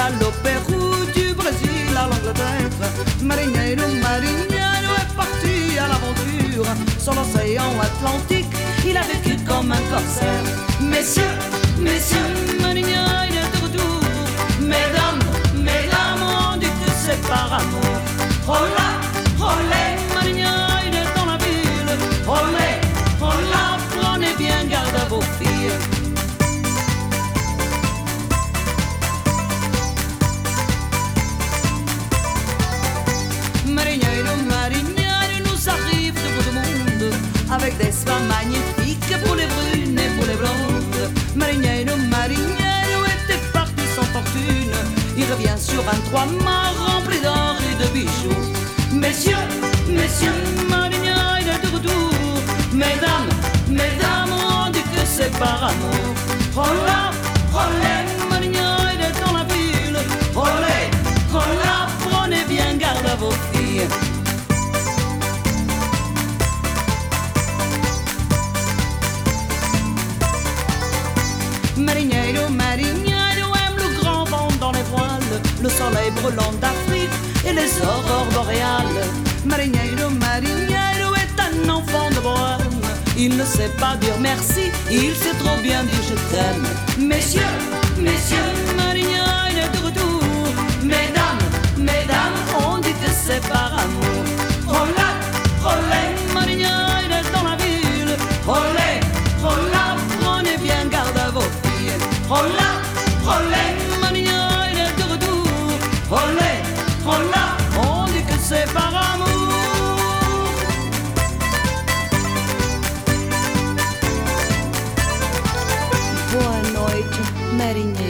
Portugal, au Pérou, du Brésil à l'Angleterre. Marinheiro, marinheiro est parti à l'aventure. Sur l'océan Atlantique, il a vécu comme un corsaire. Messieurs, messieurs, marinheiro est de retour. Mesdames, mesdames, on dit que c'est par amour. Hola, olé, marinheiro est dans la ville. Olé, hola, prenez bien garde à vos filles. Marinheiro, marinheiro, nous arrive de bout du monde, avec des soins magnifiques pour les brunes et pour les blondes. Marinheiro, marinheiro était parti sans fortune. Il revient sur un trois-mâts rempli d'or et de bijoux. Messieurs, messieurs, marinheiro est de retour. Mesdames, mesdames, on dit que c'est par amour. Hola, olé, marinheiro est dans la ville. Olé, hola, prenez bien garde à vos filles. Marinheiro, marinheiro aime le grand vent dans les voiles, le soleil brûlant d'Afrique et les aurores boréales. Marinheiro, marinheiro est un enfant de bohème. Il ne sait pas dire merci, il sait trop bien dire je t'aime. Messieurs, messieurs, marinheiro est de retour. Mesdames, mesdames, on dit que c'est par amour. Hola, olé, marinheiro est dans la ville. Olé, hola, prenez bien garde à vos filles. Hola, olé, marinheiro est de retour. Olé, hola, on dit que c'est par amour. Boa noite, marinheiro.